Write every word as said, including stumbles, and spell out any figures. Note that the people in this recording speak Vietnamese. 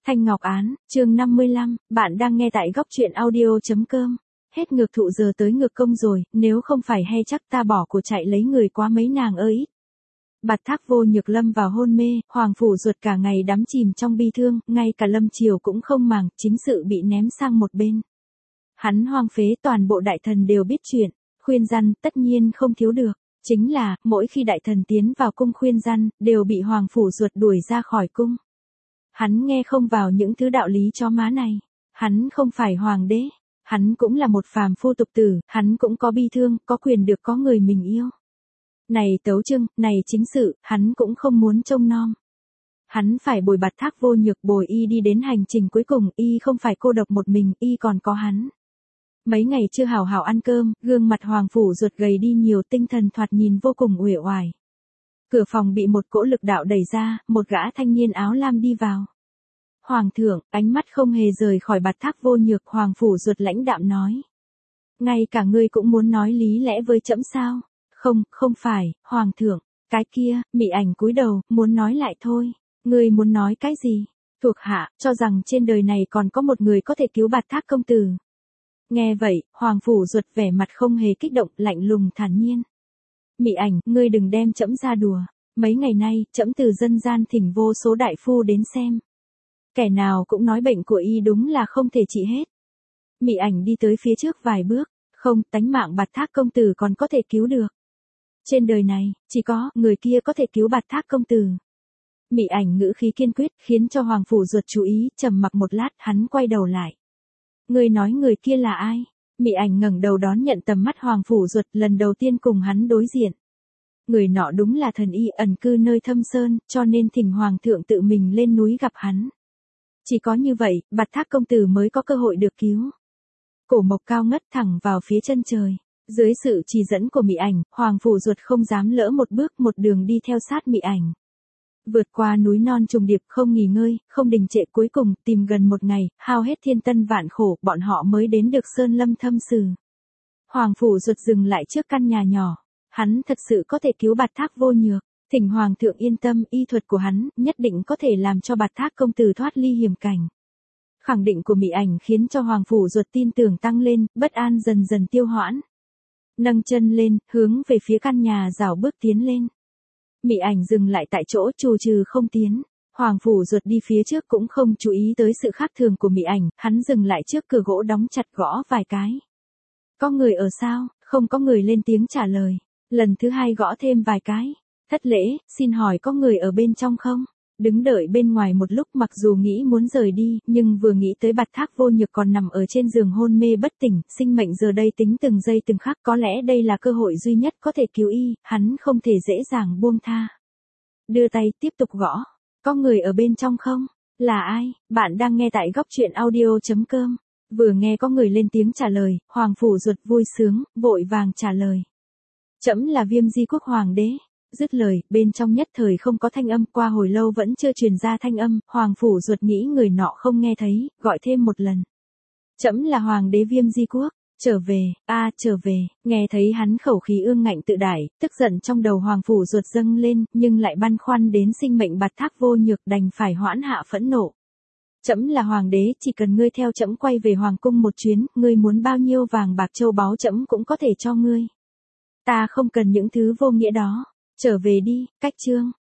Thanh Ngọc Án, chương năm mươi lăm, bạn đang nghe tại góc truyện audio.com. Hết ngược thụ giờ tới ngược công rồi, nếu không phải hay chắc ta bỏ của chạy lấy người quá mấy nàng ơi. Bạt Thác Vô Nhược lâm vào hôn mê, Hoàng Phủ Duật cả ngày đắm chìm trong bi thương, ngay cả Lâm Triều cũng không màng, chính sự bị ném sang một bên. Hắn hoang phế, toàn bộ đại thần đều biết chuyện, khuyên răn tất nhiên không thiếu được. Chính là, mỗi khi đại thần tiến vào cung khuyên răn, đều bị Hoàng Phủ Duật đuổi ra khỏi cung. Hắn nghe không vào những thứ đạo lý chó má này. Hắn không phải hoàng đế. Hắn cũng là một phàm phu tục tử, hắn cũng có bi thương, có quyền được có người mình yêu. Này tấu chương, này chính sự, hắn cũng không muốn trông nom. Hắn phải bồi Bạt Thác Vô Nhược bồi y đi đến hành trình cuối cùng, y không phải cô độc một mình, y còn có hắn. Mấy ngày chưa hào hào ăn cơm, gương mặt Hoàng Phủ Duật gầy đi nhiều, tinh thần thoạt nhìn vô cùng uể oải. Cửa phòng bị một cỗ lực đạo đẩy ra, một gã thanh niên áo lam đi vào. Hoàng thượng, ánh mắt không hề rời khỏi Bạt Thác Vô Nhược, Hoàng Phủ Duật lãnh đạm nói. Ngay cả ngươi cũng muốn nói lý lẽ với trẫm sao? Không, không phải, Hoàng thượng, cái kia, Mị Ảnh cúi đầu, muốn nói lại thôi. Ngươi muốn nói cái gì? Thuộc hạ, cho rằng trên đời này còn có một người có thể cứu Bạt Thác công tử. Nghe vậy, Hoàng Phủ Duật vẻ mặt không hề kích động, lạnh lùng thản nhiên. Mị Ảnh, ngươi đừng đem trẫm ra đùa. Mấy ngày nay, trẫm từ dân gian thỉnh vô số đại phu đến xem. Kẻ nào cũng nói bệnh của y đúng là không thể trị hết. Mị Ảnh đi tới phía trước vài bước, không, tánh mạng Bạt Thác công tử còn có thể cứu được. Trên đời này, chỉ có người kia có thể cứu Bạt Thác công tử. Mị Ảnh ngữ khí kiên quyết, khiến cho Hoàng Phủ Duật chú ý, trầm mặc một lát, hắn quay đầu lại. Ngươi nói người kia là ai? Mị Ảnh ngẩng đầu đón nhận tầm mắt Hoàng Phủ Duật, lần đầu tiên cùng hắn đối diện. Người nọ đúng là thần y ẩn cư nơi thâm sơn, cho nên thỉnh Hoàng thượng tự mình lên núi gặp hắn. Chỉ có như vậy, Bạt Thác công tử mới có cơ hội được cứu. Cổ mộc cao ngất thẳng vào phía chân trời. Dưới sự chỉ dẫn của Mị Ảnh, Hoàng Phủ Duật không dám lỡ một bước, một đường đi theo sát Mị Ảnh. Vượt qua núi non trùng điệp, không nghỉ ngơi, không đình trệ, cuối cùng tìm gần một ngày, hao hết thiên tân vạn khổ, bọn họ mới đến được sơn lâm thâm sử. Hoàng Phủ Duật dừng lại trước căn nhà nhỏ. Hắn thật sự có thể cứu Bạt Thác Vô Nhược. Thỉnh Hoàng thượng yên tâm, y thuật của hắn nhất định có thể làm cho Bạt Thác công tử thoát ly hiểm cảnh. Khẳng định của Mị Ảnh khiến cho Hoàng Phủ Duật tin tưởng tăng lên, bất an dần dần tiêu hoãn. Nâng chân lên, hướng về phía căn nhà rảo bước tiến lên. Mị Ảnh dừng lại tại chỗ, trù trừ không tiến. Hoàng Phủ Duật đi phía trước cũng không chú ý tới sự khác thường của Mị Ảnh, hắn dừng lại trước cửa gỗ đóng chặt, gõ vài cái. Có người ở sao? Không có người lên tiếng trả lời. Lần thứ hai gõ thêm vài cái. Thất lễ, xin hỏi có người ở bên trong không? Đứng đợi bên ngoài một lúc, mặc dù nghĩ muốn rời đi, nhưng vừa nghĩ tới Bạt Thác Vô Nhược còn nằm ở trên giường hôn mê bất tỉnh, sinh mệnh giờ đây tính từng giây từng khắc, có lẽ đây là cơ hội duy nhất có thể cứu y, hắn không thể dễ dàng buông tha. Đưa tay tiếp tục gõ. Có người ở bên trong không? Là ai? Bạn đang nghe tại góc truyện audio.com. Vừa nghe có người lên tiếng trả lời, Hoàng Phủ Duật vui sướng, vội vàng trả lời. Trẫm là Viêm Di Quốc Hoàng đế. Dứt lời, bên trong nhất thời không có thanh âm, qua hồi lâu vẫn chưa truyền ra thanh âm, Hoàng Phủ Duật nghĩ người nọ không nghe thấy, gọi thêm một lần. Trẫm là Hoàng đế Viêm Di Quốc, trở về, a à, trở về, nghe thấy hắn khẩu khí ương ngạnh tự đãi, tức giận trong đầu Hoàng Phủ Duật dâng lên, nhưng lại băn khoăn đến sinh mệnh Bạt Thác Vô Nhược, đành phải hoãn hạ phẫn nộ. Trẫm là Hoàng đế, chỉ cần ngươi theo trẫm quay về Hoàng cung một chuyến, ngươi muốn bao nhiêu vàng bạc châu báu trẫm cũng có thể cho ngươi. Ta không cần những thứ vô nghĩa đó. Trở về đi, cách chương.